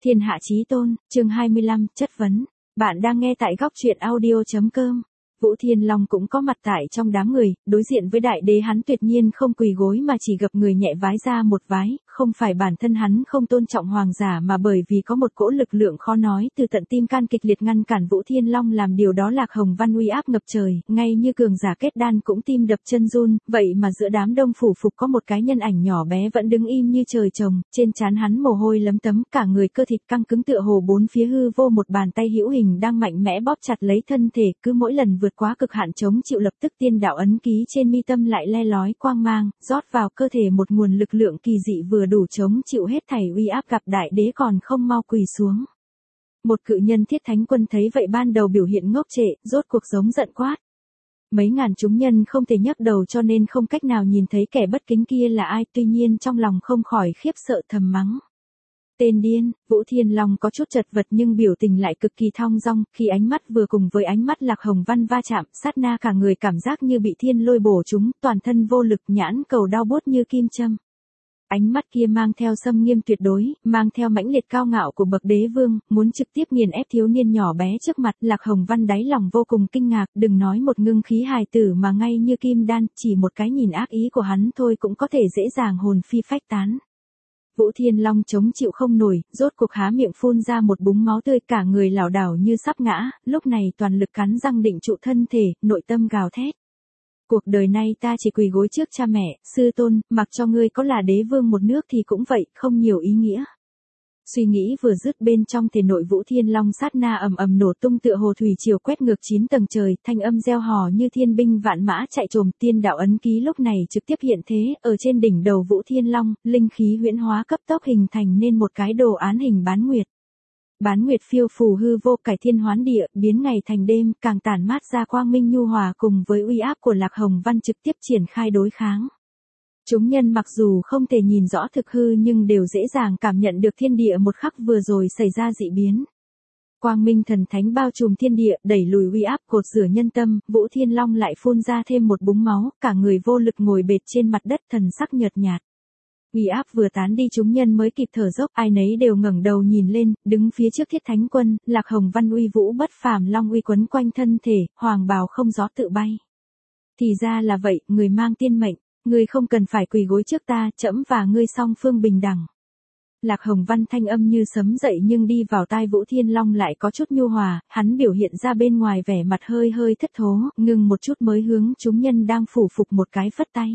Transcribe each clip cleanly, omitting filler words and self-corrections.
Thiên hạ chí tôn, chương 25, chất vấn. Bạn đang nghe tại góc truyện audio.com. Vũ Thiên Long cũng có mặt tại trong đám người, đối diện với đại đế hắn tuyệt nhiên không quỳ gối mà chỉ gập người nhẹ vái ra một vái, không phải bản thân hắn không tôn trọng hoàng giả mà bởi vì có một cỗ lực lượng khó nói từ tận tim can kịch liệt ngăn cản Vũ Thiên Long làm điều đó. Lạc Hồng Văn uy áp ngập trời, ngay như cường giả kết đan cũng tim đập chân run, vậy mà giữa đám đông phủ phục có một cái nhân ảnh nhỏ bé vẫn đứng im như trời trồng, trên trán hắn mồ hôi lấm tấm, cả người cơ thịt căng cứng tựa hồ bốn phía hư vô một bàn tay hữu hình đang mạnh mẽ bóp chặt lấy thân thể, cứ mỗi lần vượt quá cực hạn chống chịu lập tức tiên đạo ấn ký trên mi tâm lại le lói quang mang, rót vào cơ thể một nguồn lực lượng kỳ dị vừa đủ chống chịu hết thảy uy áp. Gặp đại đế còn không mau quỳ xuống. Một cự nhân Thiết Thánh Quân thấy vậy ban đầu biểu hiện ngốc trệ, rốt cuộc giống giận quát. Mấy ngàn chúng nhân không thể nhấc đầu cho nên không cách nào nhìn thấy kẻ bất kính kia là ai, tuy nhiên trong lòng không khỏi khiếp sợ thầm mắng. Tên điên. Vũ Thiên Long có chút chật vật nhưng biểu tình lại cực kỳ thong dong, khi ánh mắt vừa cùng với ánh mắt Lạc Hồng Văn va chạm, sát na cả người cảm giác như bị thiên lôi bổ trúng, toàn thân vô lực, nhãn cầu đau buốt như kim châm. Ánh mắt kia mang theo xâm nghiêm tuyệt đối, mang theo mãnh liệt cao ngạo của bậc đế vương, muốn trực tiếp nghiền ép thiếu niên nhỏ bé trước mặt. Lạc Hồng Văn đáy lòng vô cùng kinh ngạc, đừng nói một ngưng khí hài tử mà ngay như kim đan, chỉ một cái nhìn ác ý của hắn thôi cũng có thể dễ dàng hồn phi phách tán. Vũ Thiên Long chống chịu không nổi, rốt cuộc há miệng phun ra một búng máu tươi, cả người lảo đảo như sắp ngã, lúc này toàn lực cắn răng định trụ thân thể, nội tâm gào thét. Cuộc đời này ta chỉ quỳ gối trước cha mẹ, sư tôn, mặc cho ngươi có là đế vương một nước thì cũng vậy, không nhiều ý nghĩa. Suy nghĩ vừa dứt bên trong thể nội Vũ Thiên Long sát na ầm ầm nổ tung tựa hồ thủy triều quét ngược 9 tầng trời, thanh âm reo hò như thiên binh vạn mã chạy trồm. Tiên đạo ấn ký lúc này trực tiếp hiện thế, ở trên đỉnh đầu Vũ Thiên Long, linh khí huyễn hóa cấp tốc hình thành nên một cái đồ án hình bán nguyệt. Bán nguyệt phiêu phù hư vô, cải thiên hoán địa, biến ngày thành đêm, càng tản mát ra quang minh nhu hòa cùng với uy áp của Lạc Hồng Văn trực tiếp triển khai đối kháng. Chúng nhân mặc dù không thể nhìn rõ thực hư nhưng đều dễ dàng cảm nhận được thiên địa một khắc vừa rồi xảy ra dị biến. Quang minh thần thánh bao trùm thiên địa, đẩy lùi uy áp cột rửa nhân tâm. Vũ Thiên Long lại phun ra thêm một búng máu, cả người vô lực ngồi bệt trên mặt đất, thần sắc nhợt nhạt. Uy áp vừa tán đi chúng nhân mới kịp thở dốc, ai nấy đều ngẩng đầu nhìn lên, đứng phía trước Thiết Thánh Quân, Lạc Hồng Văn uy vũ bất phàm long uy quấn quanh thân thể, hoàng bào không gió tự bay. Thì ra là vậy, người mang tiên mệnh, ngươi không cần phải quỳ gối trước ta, trẫm và ngươi song phương bình đẳng. Lạc Hồng Văn thanh âm như sấm dậy nhưng đi vào tai Vũ Thiên Long lại có chút nhu hòa, hắn biểu hiện ra bên ngoài vẻ mặt hơi hơi thất thố, ngừng một chút mới hướng chúng nhân đang phủ phục một cái phất tay.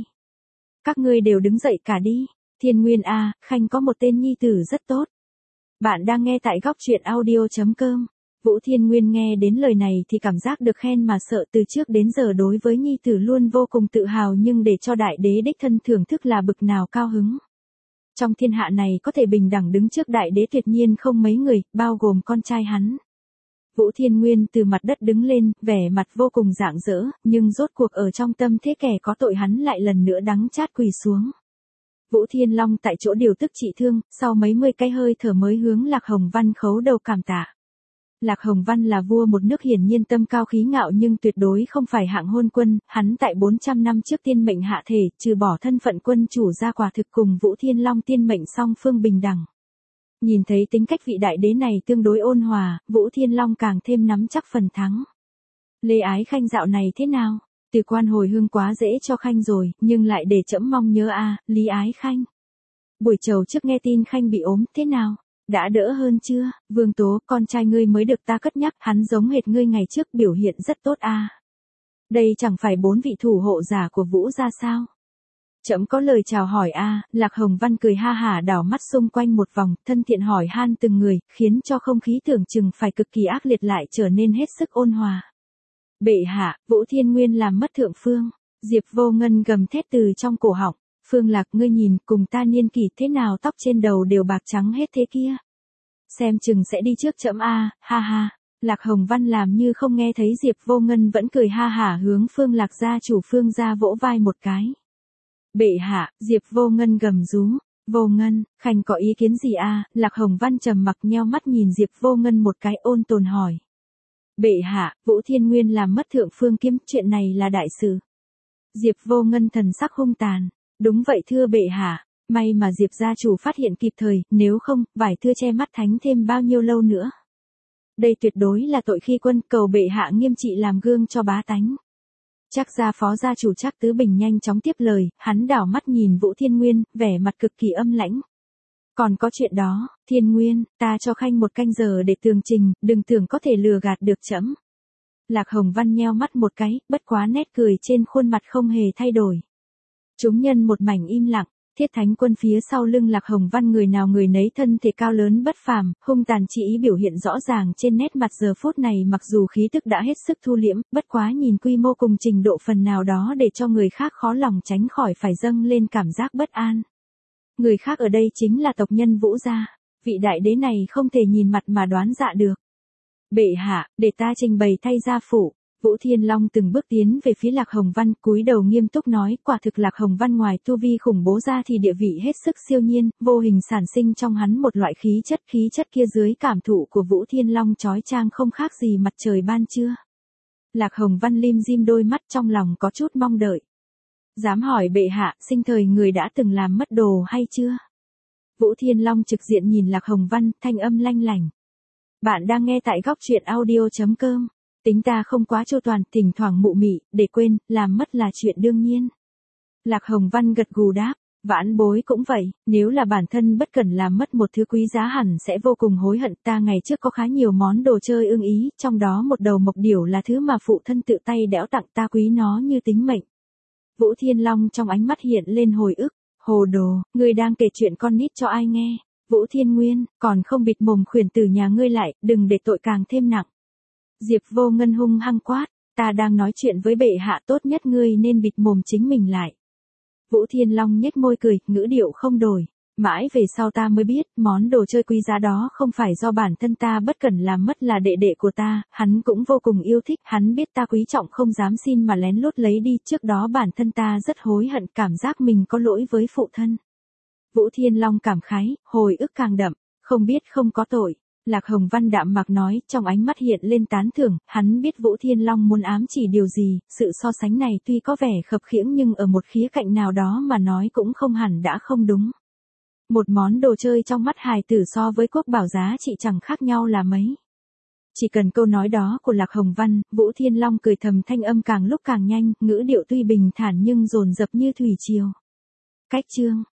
Các ngươi đều đứng dậy cả đi. Thiên Nguyên a, Khanh có một tên nhi tử rất tốt. Bạn đang nghe tại góc truyện audio.com. Vũ Thiên Nguyên nghe đến lời này thì cảm giác được khen mà sợ, từ trước đến giờ đối với nhi tử luôn vô cùng tự hào nhưng để cho đại đế đích thân thưởng thức là bực nào cao hứng. Trong thiên hạ này có thể bình đẳng đứng trước đại đế tuyệt nhiên không mấy người, bao gồm con trai hắn. Vũ Thiên Nguyên từ mặt đất đứng lên, vẻ mặt vô cùng rạng rỡ, nhưng rốt cuộc ở trong tâm thế kẻ có tội hắn lại lần nữa đắng chát quỳ xuống. Vũ Thiên Long tại chỗ điều tức trị thương, sau mấy mươi cái hơi thở mới hướng Lạc Hồng Văn khấu đầu cảm tạ. Lạc Hồng Văn là vua một nước hiển nhiên tâm cao khí ngạo nhưng tuyệt đối không phải hạng hôn quân, hắn tại 400 năm trước tiên mệnh hạ thể, trừ bỏ thân phận quân chủ ra quả thực cùng Vũ Thiên Long tiên mệnh song phương bình đẳng. Nhìn thấy tính cách vị đại đế này tương đối ôn hòa, Vũ Thiên Long càng thêm nắm chắc phần thắng. Lê Ái Khanh dạo này thế nào? Từ quan hồi hương quá dễ cho Khanh rồi, nhưng lại để trẫm mong nhớ a, Lý Ái Khanh. Buổi chiều trước nghe tin Khanh bị ốm, thế nào? Đã đỡ hơn chưa? Vương Tố, con trai ngươi mới được ta cất nhắc, hắn giống hệt ngươi ngày trước, biểu hiện rất tốt a. Đây chẳng phải 4 vị thủ hộ giả của Vũ gia sao? Trẫm có lời chào hỏi a. Lạc Hồng Văn cười ha hả đảo mắt xung quanh một vòng, thân thiện hỏi han từng người, khiến cho không khí tưởng chừng phải cực kỳ ác liệt lại trở nên hết sức ôn hòa. Bệ hạ, Vũ Thiên Nguyên làm mất thượng phương. Diệp Vô Ngân gầm thét từ trong cổ họng. Phương Lạc, ngươi nhìn, cùng ta niên kỷ thế nào, tóc trên đầu đều bạc trắng hết thế kia. Xem chừng sẽ đi trước trẫm a, ha ha. Lạc Hồng Văn làm như không nghe thấy Diệp Vô Ngân vẫn cười ha hả hướng Phương Lạc gia chủ Phương gia vỗ vai một cái. Bệ hạ, Diệp Vô Ngân gầm rú. Vô Ngân, Khanh có ý kiến gì a? Lạc Hồng Văn trầm mặc nheo mắt nhìn Diệp Vô Ngân một cái ôn tồn hỏi. Bệ hạ, Vũ Thiên Nguyên làm mất thượng phương kiếm, chuyện này là đại sự. Diệp Vô Ngân thần sắc hung tàn. Đúng vậy thưa bệ hạ. May mà Diệp gia chủ phát hiện kịp thời, nếu không, vải thưa che mắt thánh thêm bao nhiêu lâu nữa. Đây tuyệt đối là tội khi quân, cầu bệ hạ nghiêm trị làm gương cho bá tánh. Trác gia phó gia chủ Trác Tứ Bình nhanh chóng tiếp lời, hắn đảo mắt nhìn Vũ Thiên Nguyên, vẻ mặt cực kỳ âm lãnh. Còn có chuyện đó, Thiên Nguyên, ta cho khanh 1 canh giờ để tường trình, đừng tưởng có thể lừa gạt được trẫm. Lạc Hồng Văn nheo mắt một cái, bất quá nét cười trên khuôn mặt không hề thay đổi. Chúng nhân một mảnh im lặng, Thiết Thánh Quân phía sau lưng Lạc Hồng Văn người nào người nấy thân thể cao lớn bất phàm, hung tàn chỉ ý biểu hiện rõ ràng trên nét mặt giờ phút này, mặc dù khí tức đã hết sức thu liễm, bất quá nhìn quy mô cùng trình độ phần nào đó để cho người khác khó lòng tránh khỏi phải dâng lên cảm giác bất an. Người khác ở đây chính là tộc nhân Vũ gia, vị đại đế này không thể nhìn mặt mà đoán dạ được. Bệ hạ, để ta trình bày thay gia phụ. Vũ Thiên Long từng bước tiến về phía Lạc Hồng Văn, cúi đầu nghiêm túc nói, quả thực Lạc Hồng Văn ngoài tu vi khủng bố ra thì địa vị hết sức siêu nhiên, vô hình sản sinh trong hắn một loại khí chất kia dưới cảm thụ của Vũ Thiên Long chói chang không khác gì mặt trời ban trưa. Lạc Hồng Văn lim dim đôi mắt trong lòng có chút mong đợi. Dám hỏi bệ hạ, sinh thời người đã từng làm mất đồ hay chưa? Vũ Thiên Long trực diện nhìn Lạc Hồng Văn, thanh âm lanh lảnh. Bạn đang nghe tại góc truyện audio.com. Tính ta không quá chu toàn, thỉnh thoảng mụ mị, để quên, làm mất là chuyện đương nhiên. Lạc Hồng Văn gật gù đáp, vãn bối cũng vậy, nếu là bản thân bất cẩn làm mất một thứ quý giá hẳn sẽ vô cùng hối hận. Ta ngày trước có khá nhiều món đồ chơi ưng ý, trong đó một đầu mộc điểu là thứ mà phụ thân tự tay đẽo tặng ta, quý nó như tính mệnh. Vũ Thiên Long trong ánh mắt hiện lên hồi ức, hồ đồ, ngươi đang kể chuyện con nít cho ai nghe? Vũ Thiên Nguyên, còn không bịt mồm khuyển tử nhà ngươi lại, đừng để tội càng thêm nặng. Diệp Vô Ngân hung hăng quát, ta đang nói chuyện với bệ hạ, tốt nhất ngươi nên bịt mồm chính mình lại. Vũ Thiên Long nhếch môi cười, ngữ điệu không đổi. Mãi về sau ta mới biết, món đồ chơi quý giá đó không phải do bản thân ta bất cẩn làm mất, là đệ đệ của ta, hắn cũng vô cùng yêu thích, hắn biết ta quý trọng không dám xin mà lén lút lấy đi, trước đó bản thân ta rất hối hận, cảm giác mình có lỗi với phụ thân. Vũ Thiên Long cảm khái, hồi ức càng đậm, không biết không có tội. Lạc Hồng Văn đạm mạc nói, trong ánh mắt hiện lên tán thưởng, hắn biết Vũ Thiên Long muốn ám chỉ điều gì, sự so sánh này tuy có vẻ khập khiễng nhưng ở một khía cạnh nào đó mà nói cũng không hẳn đã không đúng. Một món đồ chơi trong mắt hài tử so với quốc bảo giá trị chẳng khác nhau là mấy. Chỉ cần câu nói đó của Lạc Hồng Văn, Vũ Thiên Long cười thầm, thanh âm càng lúc càng nhanh, ngữ điệu tuy bình thản nhưng dồn dập như thủy triều. Cách chương